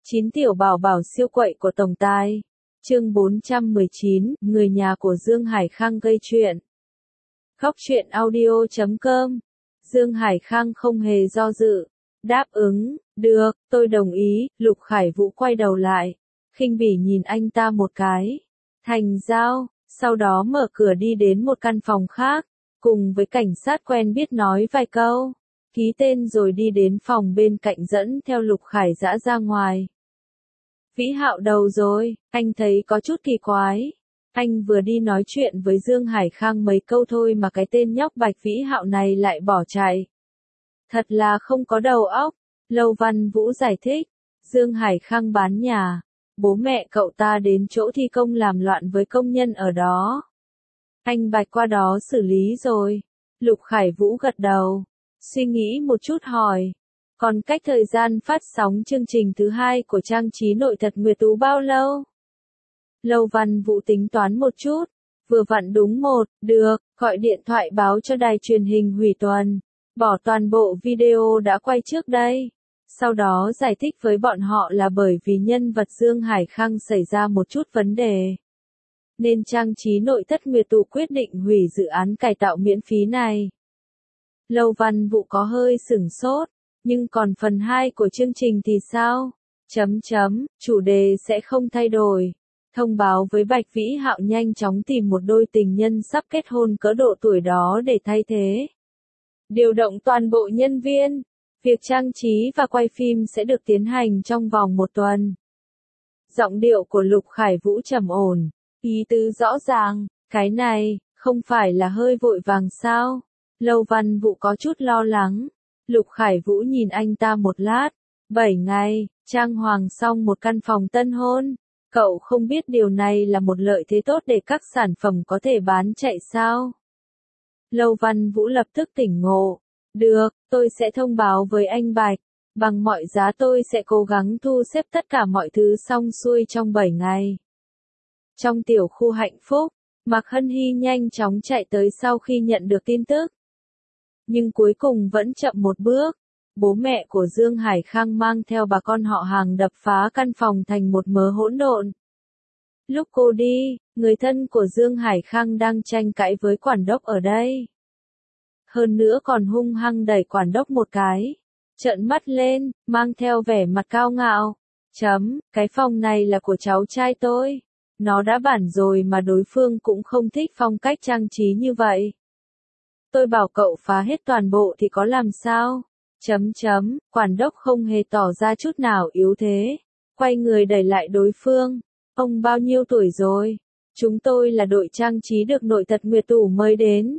9 tiểu bảo bảo siêu quậy của tổng tài. Chương 419, người nhà của Dương Hải Khang gây chuyện. Góc truyện audio.com. Dương Hải Khang không hề do dự, đáp ứng, được, tôi đồng ý. Lục Khải Vũ quay đầu lại, khinh bỉ nhìn anh ta một cái. Thành giao, sau đó mở cửa đi đến một căn phòng khác, cùng với cảnh sát quen biết nói vài câu, ký tên rồi đi đến phòng bên cạnh dẫn theo Lục Khải Dã ra ngoài. Vĩ Hạo đầu rồi, anh thấy có chút kỳ quái. Anh vừa đi nói chuyện với Dương Hải Khang mấy câu thôi mà cái tên nhóc Bạch Vĩ Hạo này lại bỏ chạy. Thật là không có đầu óc. Lâu Văn Vũ giải thích, Dương Hải Khang bán nhà, bố mẹ cậu ta đến chỗ thi công làm loạn với công nhân ở đó. Anh Bạch qua đó xử lý rồi. Lục Khải Vũ gật đầu, suy nghĩ một chút hỏi. Còn cách thời gian phát sóng chương trình thứ 2 của trang trí nội thật Nguyệt Tú bao lâu? Lâu Văn Vũ tính toán một chút, vừa vặn đúng được, gọi điện thoại báo cho đài truyền hình hủy tuần, bỏ toàn bộ video đã quay trước đây. Sau đó giải thích với bọn họ là bởi vì nhân vật Dương Hải Khang xảy ra một chút vấn đề, nên trang trí nội thất Nguyệt Tú quyết định hủy dự án cải tạo miễn phí này. Lâu Văn Vũ có hơi sửng sốt, nhưng còn phần 2 của chương trình thì sao? Chủ đề sẽ không thay đổi. Thông báo với Bạch Vĩ Hạo nhanh chóng tìm một đôi tình nhân sắp kết hôn cỡ độ tuổi đó để thay thế. Điều động toàn bộ nhân viên. Việc trang trí và quay phim sẽ được tiến hành trong vòng 1 tuần. Giọng điệu của Lục Khải Vũ trầm ổn, ý tứ rõ ràng, cái này, không phải là hơi vội vàng sao? Lâu Văn Vũ có chút lo lắng. Lục Khải Vũ nhìn anh ta một lát. 7 ngày, trang hoàng xong một căn phòng tân hôn. Cậu không biết điều này là một lợi thế tốt để các sản phẩm có thể bán chạy sao? Lâu Văn Vũ lập tức tỉnh ngộ. Được, tôi sẽ thông báo với anh Bạch. Bằng mọi giá tôi sẽ cố gắng thu xếp tất cả mọi thứ xong xuôi trong 7 ngày. Trong tiểu khu hạnh phúc, Mạc Hân Hy nhanh chóng chạy tới sau khi nhận được tin tức. Nhưng cuối cùng vẫn chậm một bước. Bố mẹ của Dương Hải Khang mang theo bà con họ hàng đập phá căn phòng thành một mớ hỗn độn. Lúc cô đi, người thân của Dương Hải Khang đang tranh cãi với quản đốc ở đây. Hơn nữa còn hung hăng đẩy quản đốc một cái. Trợn mắt lên, mang theo vẻ mặt cao ngạo. Cái phòng này là của cháu trai tôi. Nó đã bản rồi mà đối phương cũng không thích phong cách trang trí như vậy. Tôi bảo cậu phá hết toàn bộ thì có làm sao? Quản đốc không hề tỏ ra chút nào yếu thế. Quay người đẩy lại đối phương. Ông bao nhiêu tuổi rồi? Chúng tôi là đội trang trí được nội thật Nguyệt Tú mời đến.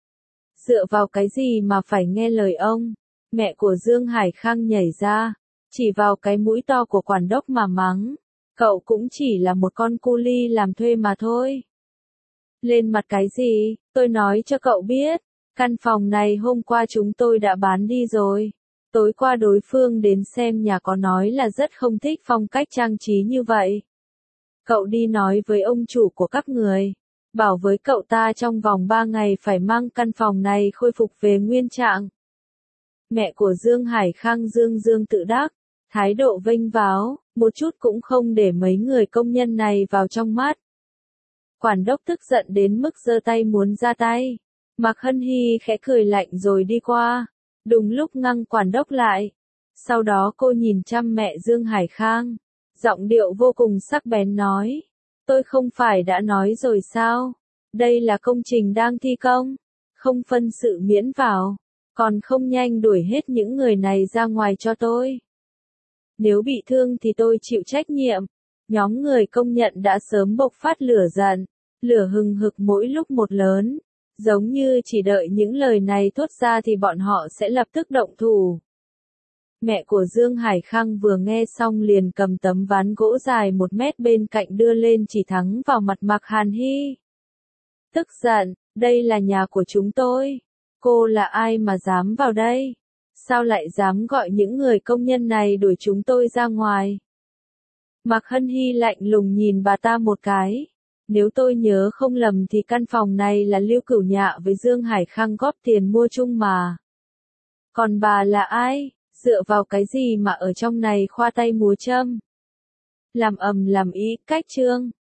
Dựa vào cái gì mà phải nghe lời ông? Mẹ của Dương Hải Khang nhảy ra, chỉ vào cái mũi to của quản đốc mà mắng. Cậu cũng chỉ là một con cu li làm thuê mà thôi. Lên mặt cái gì? Tôi nói cho cậu biết. Căn phòng này hôm qua chúng tôi đã bán đi rồi. Tối qua đối phương đến xem nhà có nói là rất không thích phong cách trang trí như vậy. Cậu đi nói với ông chủ của các người. Bảo với cậu ta trong vòng 3 ngày phải mang căn phòng này khôi phục về nguyên trạng. Mẹ của Dương Hải Khang dương tự đắc, thái độ vênh váo, một chút cũng không để mấy người công nhân này vào trong mắt. Quản đốc tức giận đến mức giơ tay muốn ra tay. Mạc Hân Hy khẽ cười lạnh rồi đi qua, đúng lúc ngăn quản đốc lại. Sau đó cô nhìn chăm mẹ Dương Hải Khang, giọng điệu vô cùng sắc bén nói. Tôi không phải đã nói rồi sao? Đây là công trình đang thi công, không phân sự miễn vào. Còn không nhanh đuổi hết những người này ra ngoài cho tôi. Nếu bị thương thì tôi chịu trách nhiệm. Nhóm người công nhận đã sớm bộc phát lửa giận, lửa hừng hực mỗi lúc một lớn. Giống như chỉ đợi những lời này thốt ra thì bọn họ sẽ lập tức động thủ. Mẹ của Dương Hải Khang vừa nghe xong liền cầm tấm ván gỗ dài 1 mét bên cạnh đưa lên chỉ thẳng vào mặt Mạc Hàn Hy. Tức giận, đây là nhà của chúng tôi. Cô là ai mà dám vào đây? Sao lại dám gọi những người công nhân này đuổi chúng tôi ra ngoài? Mạc Hân Hy lạnh lùng nhìn bà ta một cái. Nếu tôi nhớ không lầm thì căn phòng này là Lưu Cửu Nhạ với Dương Hải Khang góp tiền mua chung mà. Còn bà là ai? Dựa vào cái gì mà ở trong này khoa tay múa chân? Làm ầm làm ý, cách chương.